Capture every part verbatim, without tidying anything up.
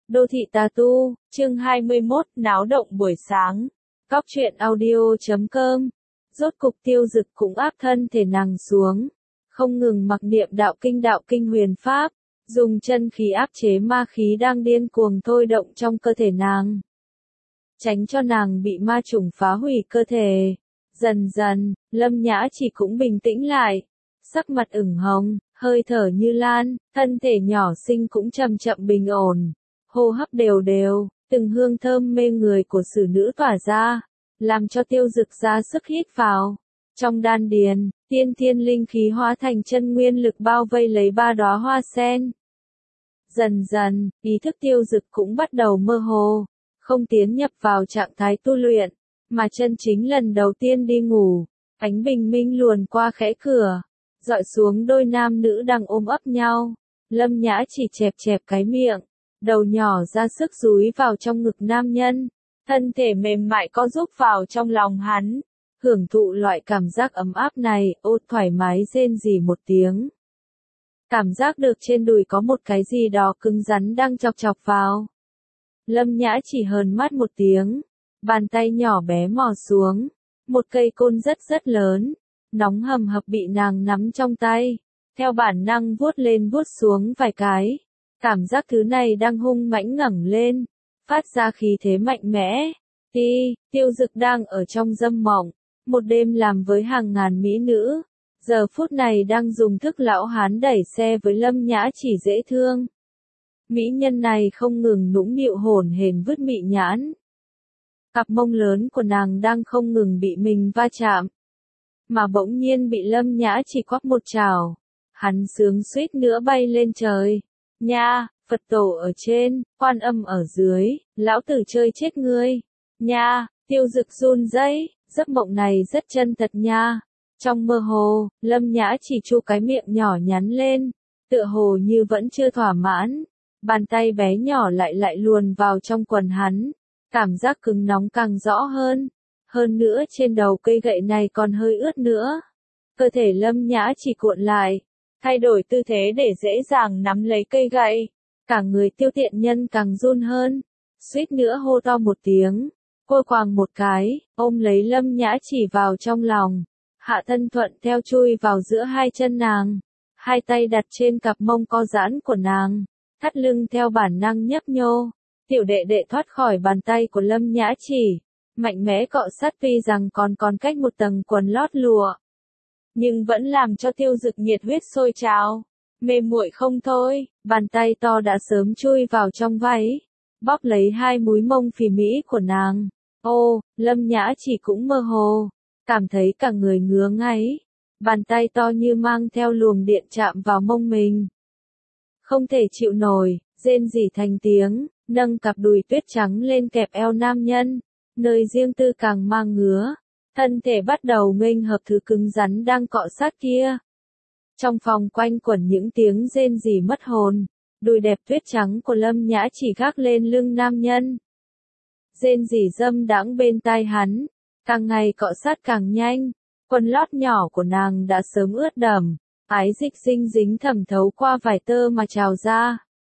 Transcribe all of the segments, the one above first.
Đô thị tà tu, chương hai mươi mốt, náo động buổi sáng. Góc truyện audio chấm com. Rốt cục Tiêu Dực cũng áp thân thể nàng xuống, không ngừng mặc niệm đạo kinh đạo kinh huyền pháp, dùng chân khí áp chế ma khí đang điên cuồng thôi động trong cơ thể nàng, tránh cho nàng bị ma chủng phá hủy cơ thể. Dần dần, Lâm Nhã Chỉ cũng bình tĩnh lại, sắc mặt ửng hồng, hơi thở như lan, thân thể nhỏ xinh cũng chậm chậm bình ổn, hô hấp đều đều, từng hương thơm mê người của xử nữ tỏa ra, làm cho Tiêu Dực ra sức hít vào. Trong đan điền, tiên thiên linh khí hóa thành chân nguyên lực bao vây lấy ba đóa hoa sen. Dần dần, ý thức Tiêu Dực cũng bắt đầu mơ hồ, không tiến nhập vào trạng thái tu luyện, mà chân chính lần đầu tiên đi ngủ. Ánh bình minh luồn qua khẽ cửa, dọi xuống đôi nam nữ đang ôm ấp nhau. Lâm Nhã Chỉ chẹp chẹp cái miệng, đầu nhỏ ra sức dúi vào trong ngực nam nhân, thân thể mềm mại co rúm vào trong lòng hắn, hưởng thụ loại cảm giác ấm áp này. Ô thoải mái rên rỉ một tiếng, cảm giác được trên đùi có một cái gì đó cứng rắn đang chọc chọc vào. Lâm Nhã Chỉ hờn mắt một tiếng, bàn tay nhỏ bé mò xuống, một cây côn rất rất lớn, nóng hầm hập bị nàng nắm trong tay, theo bản năng vuốt lên vuốt xuống vài cái. Cảm giác thứ này đang hung mãnh ngẩng lên, phát ra khí thế mạnh mẽ. Ti, Tiêu Dực đang ở trong dâm mộng, một đêm làm với hàng ngàn mỹ nữ, giờ phút này đang dùng thức lão hán đẩy xe với Lâm Nhã Chỉ dễ thương. Mỹ nhân này không ngừng nũng nịu hổn hển vứt mị nhãn. Cặp mông lớn của nàng đang không ngừng bị mình va chạm, mà bỗng nhiên bị Lâm Nhã Chỉ quắp một chảo, hắn sướng suýt nữa bay lên trời. Nha, Phật tổ ở trên, Quan Âm ở dưới, lão tử chơi chết ngươi. Nha, Tiêu Dực run rẩy, giấc mộng này rất chân thật nha. Trong mơ hồ, Lâm Nhã Chỉ chu cái miệng nhỏ nhắn lên, tựa hồ như vẫn chưa thỏa mãn, bàn tay bé nhỏ lại lại luồn vào trong quần hắn, cảm giác cứng nóng càng rõ hơn. Hơn nữa trên đầu cây gậy này còn hơi ướt nữa. Cơ thể Lâm Nhã Chỉ cuộn lại, thay đổi tư thế để dễ dàng nắm lấy cây gậy. Cả người Tiêu tiện nhân càng run hơn, suýt nữa hô to một tiếng. Cô quàng một cái, ôm lấy Lâm Nhã Chỉ vào trong lòng, hạ thân thuận theo chui vào giữa hai chân nàng, hai tay đặt trên cặp mông co giãn của nàng, thắt lưng theo bản năng nhấp nhô. Tiểu đệ đệ thoát khỏi bàn tay của Lâm Nhã Chỉ, mạnh mẽ cọ sát, tuy rằng còn còn cách một tầng quần lót lụa, nhưng vẫn làm cho Tiêu Dực nhiệt huyết sôi trào, mê muội không thôi. Bàn tay to đã sớm chui vào trong váy, bóp lấy hai múi mông phì mỹ của nàng. Ô, Lâm Nhã Chỉ cũng mơ hồ, cảm thấy cả người ngứa ngáy, bàn tay to như mang theo luồng điện chạm vào mông mình. Không thể chịu nổi, rên rỉ thành tiếng, nâng cặp đùi tuyết trắng lên kẹp eo nam nhân, nơi riêng tư càng mang ngứa, thân thể bắt đầu nghênh hợp thứ cứng rắn đang cọ sát kia. Trong phòng quanh quẩn những tiếng rên rỉ mất hồn, đùi đẹp tuyết trắng của Lâm Nhã Chỉ gác lên lưng nam nhân. Rên rỉ dâm đãng bên tai hắn, càng ngày cọ sát càng nhanh, quần lót nhỏ của nàng đã sớm ướt đẫm, ái dịch dinh dính thẩm thấu qua vải tơ mà trào ra.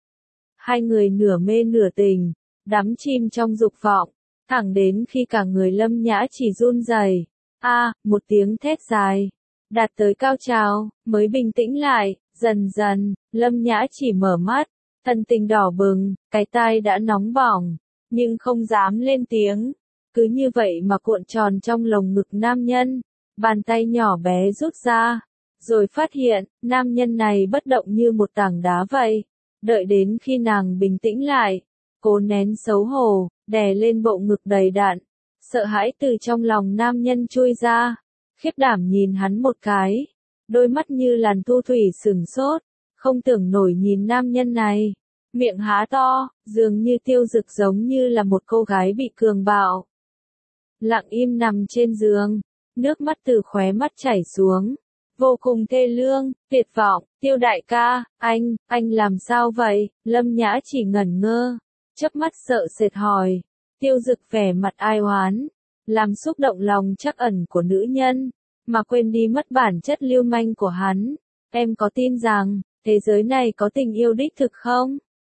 Hai người nửa mê nửa tình, đắm chìm trong dục vọng, thẳng đến khi cả người Lâm Nhã Chỉ run rẩy, a, à, một tiếng thét dài, đạt tới cao trào, mới bình tĩnh lại. Dần dần, Lâm Nhã Chỉ mở mắt, thân tình đỏ bừng, cái tai đã nóng bỏng, nhưng không dám lên tiếng, cứ như vậy mà cuộn tròn trong lồng ngực nam nhân. Bàn tay nhỏ bé rút ra, rồi phát hiện, nam nhân này bất động như một tảng đá vậy. Đợi đến khi nàng bình tĩnh lại, cố nén xấu hổ, đè lên bộ ngực đầy đặn, sợ hãi từ trong lòng nam nhân chui ra, khiếp đảm nhìn hắn một cái, đôi mắt như làn thu thủy sửng sốt, không tưởng nổi nhìn nam nhân này, miệng há to, dường như Tiêu Dực giống như là một cô gái bị cường bạo. Lặng im nằm trên giường, nước mắt từ khóe mắt chảy xuống, vô cùng thê lương, tuyệt vọng. Tiêu đại ca, anh, anh làm sao vậy? Lâm Nhã Chỉ ngẩn ngơ, chớp mắt sợ sệt hỏi. Tiêu Dực vẻ mặt ai oán, làm xúc động lòng trắc ẩn của nữ nhân, mà quên đi mất bản chất lưu manh của hắn. Em có tin rằng, thế giới này có tình yêu đích thực không?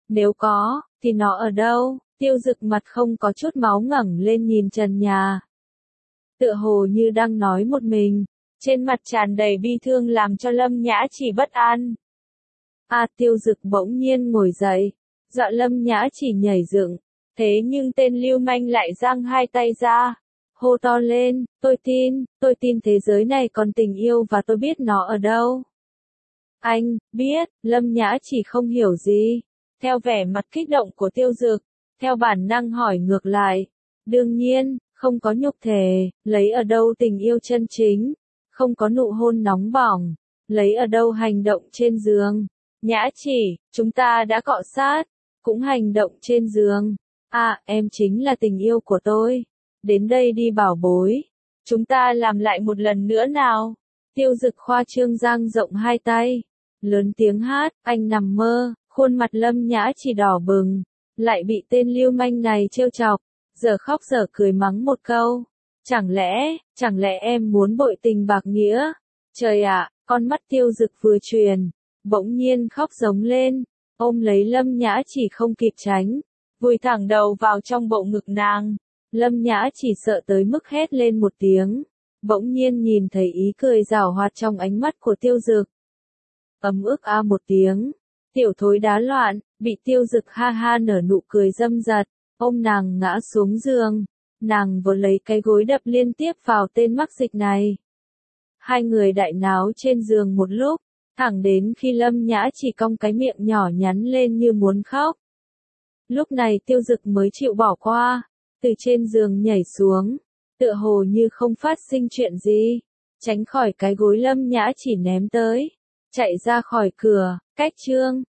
Nếu có, thì nó ở đâu? Tiêu Dực mặt không có chút máu ngẩng lên nhìn trần nhà. Tựa hồ như đang nói một mình, trên mặt tràn đầy bi thương làm cho Lâm Nhã Chỉ bất an. À, Tiêu Dực bỗng nhiên ngồi dậy, dọa Lâm Nhã Chỉ nhảy dựng, thế nhưng tên lưu manh lại giang hai tay ra, hô to lên, tôi tin, tôi tin thế giới này còn tình yêu và tôi biết nó ở đâu. Anh, biết, Lâm Nhã Chỉ không hiểu gì, theo vẻ mặt kích động của Tiêu Dực, theo bản năng hỏi ngược lại, đương nhiên, không có nhục thể, lấy ở đâu tình yêu chân chính, không có nụ hôn nóng bỏng, lấy ở đâu hành động trên giường. Nhã Chỉ, chúng ta đã cọ sát, cũng hành động trên giường. À, em chính là tình yêu của tôi. Đến đây đi bảo bối. Chúng ta làm lại một lần nữa nào. Tiêu Dực khoa trương dang rộng hai tay. Lớn tiếng hát, anh nằm mơ, khuôn mặt Lâm Nhã Chỉ đỏ bừng. Lại bị tên lưu manh này trêu chọc. Giờ khóc giờ cười mắng một câu. Chẳng lẽ, chẳng lẽ em muốn bội tình bạc nghĩa? Trời ạ, con mắt Tiêu Dực vừa truyền. Bỗng nhiên khóc giống lên, ôm lấy Lâm Nhã Chỉ không kịp tránh, vùi thẳng đầu vào trong bộ ngực nàng. Lâm Nhã Chỉ sợ tới mức hét lên một tiếng, bỗng nhiên nhìn thấy ý cười giảo hoạt trong ánh mắt của Tiêu Dực. Ấm ức a một tiếng, tiểu thối đá loạn, bị Tiêu Dực ha ha nở nụ cười dâm dật, ôm nàng ngã xuống giường, nàng vừa lấy cái gối đập liên tiếp vào tên mắc dịch này. Hai người đại náo trên giường một lúc, thẳng đến khi Lâm Nhã Chỉ cong cái miệng nhỏ nhắn lên như muốn khóc. Lúc này Tiêu Dực mới chịu bỏ qua, từ trên giường nhảy xuống, tựa hồ như không phát sinh chuyện gì, tránh khỏi cái gối Lâm Nhã Chỉ ném tới, chạy ra khỏi cửa, cách chương.